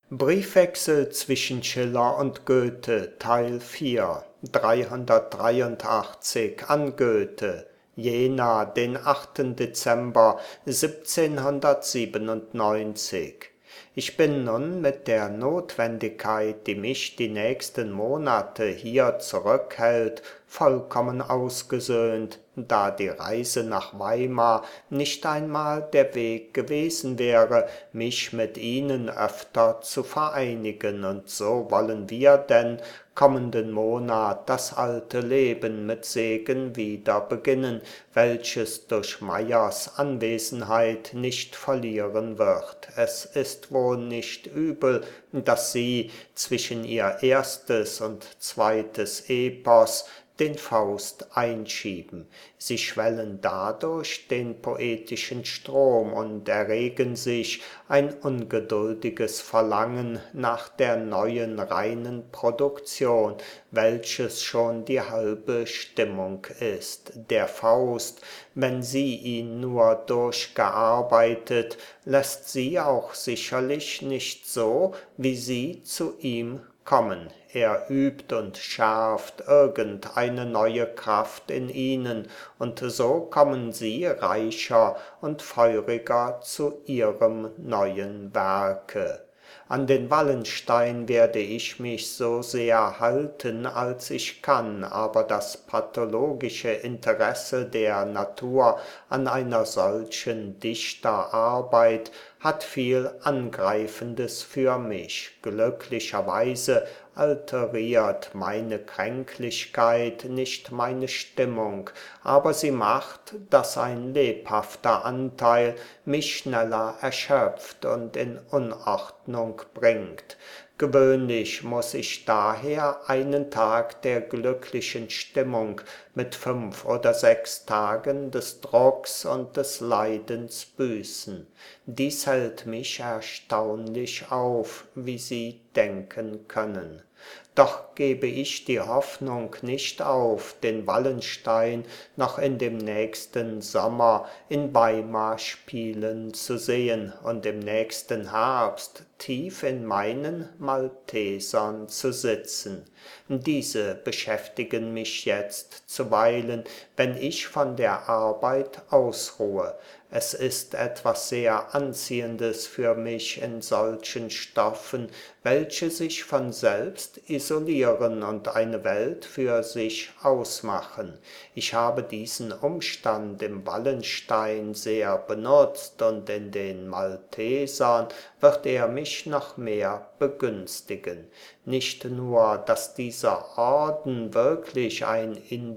Briefwechsel zwischen Schiller und Goethe, Teil 4, 383 an Goethe, Jena, den 8. Dezember 1797. Ich bin nun mit der Notwendigkeit, die mich die nächsten Monate hier zurückhält, vollkommen ausgesöhnt, da die Reise nach Weimar nicht einmal der Weg gewesen wäre, mich mit Ihnen öfter zu vereinigen, und so wollen wir denn kommenden Monat das alte Leben mit Segen wieder beginnen, welches durch Meyers Anwesenheit nicht verlieren wird. Es ist wohl nicht übel, dass Sie zwischen Ihr erstes und zweites Epos den Faust einschieben. Sie schwellen dadurch den poetischen Strom und erregen sich ein ungeduldiges Verlangen nach der neuen reinen Produktion, welches schon die halbe Stimmung ist. Der Faust, wenn Sie ihn nur durchgearbeitet, lässt Sie auch sicherlich nicht so, wie Sie zu ihm kommen. Er übt und schärft irgendeine neue Kraft in ihnen, und so kommen sie reicher und feuriger zu ihrem neuen Werke. An den Wallenstein werde ich mich so sehr halten, als ich kann, aber das pathologische Interesse der Natur an einer solchen Dichterarbeit hat viel Angreifendes für mich. Glücklicherweise alteriert meine Kränklichkeit nicht meine Stimmung, aber sie macht, dass ein lebhafter Anteil mich schneller erschöpft und in Unordnung bringt. Gewöhnlich muss ich daher einen Tag der glücklichen Stimmung mit 5 oder 6 Tagen des Drucks und des Leidens büßen. Dies hält mich erstaunlich auf, wie Sie denken können. Doch gebe ich die Hoffnung nicht auf, den Wallenstein noch in dem nächsten Sommer in Weimar spielen zu sehen und im nächsten Herbst tief in meinen Maltesern zu sitzen. Diese beschäftigen mich jetzt zuweilen, wenn ich von der Arbeit ausruhe. Es ist etwas sehr Anziehendes für mich in solchen Stoffen, welche sich von selbst isolieren und eine Welt für sich ausmachen. Ich habe diesen Umstand im Wallenstein sehr benutzt, und in den Maltesern wird er mich noch mehr begünstigen. Nicht nur, dass dieser Orden wirklich ein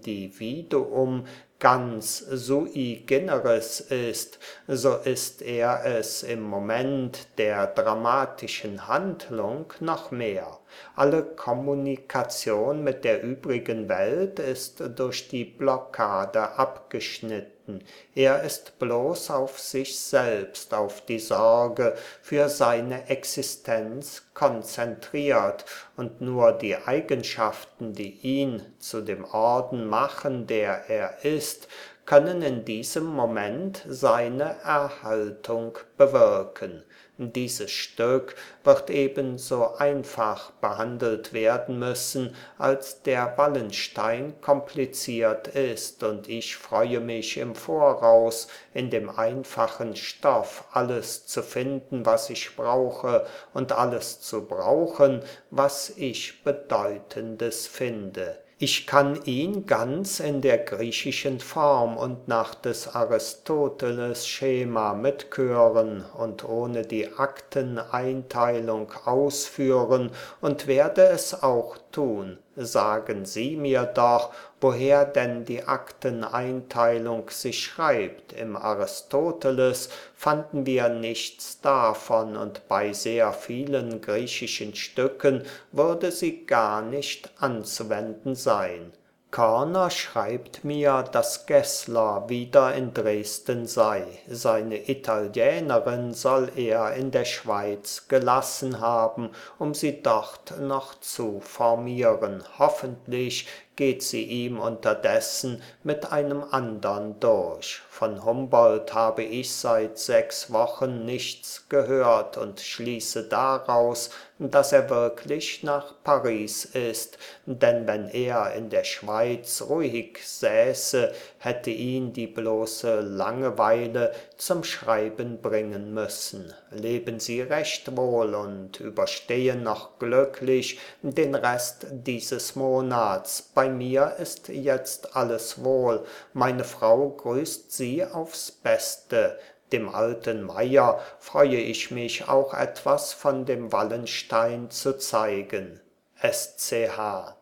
Individuum ganz sui generis ist, so ist er es im Moment der dramatischen Handlung noch mehr. Alle Kommunikation mit der übrigen Welt ist durch die Blockade abgeschnitten. Er ist bloß auf sich selbst, auf die Sorge für seine Existenz konzentriert, und nur die Eigenschaften, die ihn zu dem Orden machen, der er ist, können in diesem Moment seine Erhaltung bewirken. Dieses Stück wird ebenso einfach behandelt werden müssen, als der Wallenstein kompliziert ist, und ich freue mich im Voraus, in dem einfachen Stoff alles zu finden, was ich brauche, und alles zu brauchen, was ich Bedeutendes finde. Ich kann ihn ganz in der griechischen Form und nach des Aristoteles Schema mit Chören und ohne die Akteneinteilung ausführen und werde es auch tun. Sagen Sie mir doch, woher denn die Akteneinteilung sich schreibt. Im Aristoteles fanden wir nichts davon, und bei sehr vielen griechischen Stücken würde sie gar nicht anzuwenden sein. Körner schreibt mir, dass Geßler wieder in Dresden sei. Seine Italienerin soll er in der Schweiz gelassen haben, um sie dort noch zu formieren. Hoffentlich geht sie ihm unterdessen mit einem andern durch. Von Humboldt habe ich seit 6 Wochen nichts gehört und schließe daraus, daß er wirklich nach Paris ist, denn wenn er in der Schweiz ruhig säße, hätte ihn die bloße Langeweile zum Schreiben bringen müssen. Leben Sie recht wohl und überstehen noch glücklich den Rest dieses Monats. Bei mir ist jetzt alles wohl. Meine Frau grüßt Sie aufs Beste. Dem alten Meier freue ich mich auch etwas von dem Wallenstein zu zeigen. SCH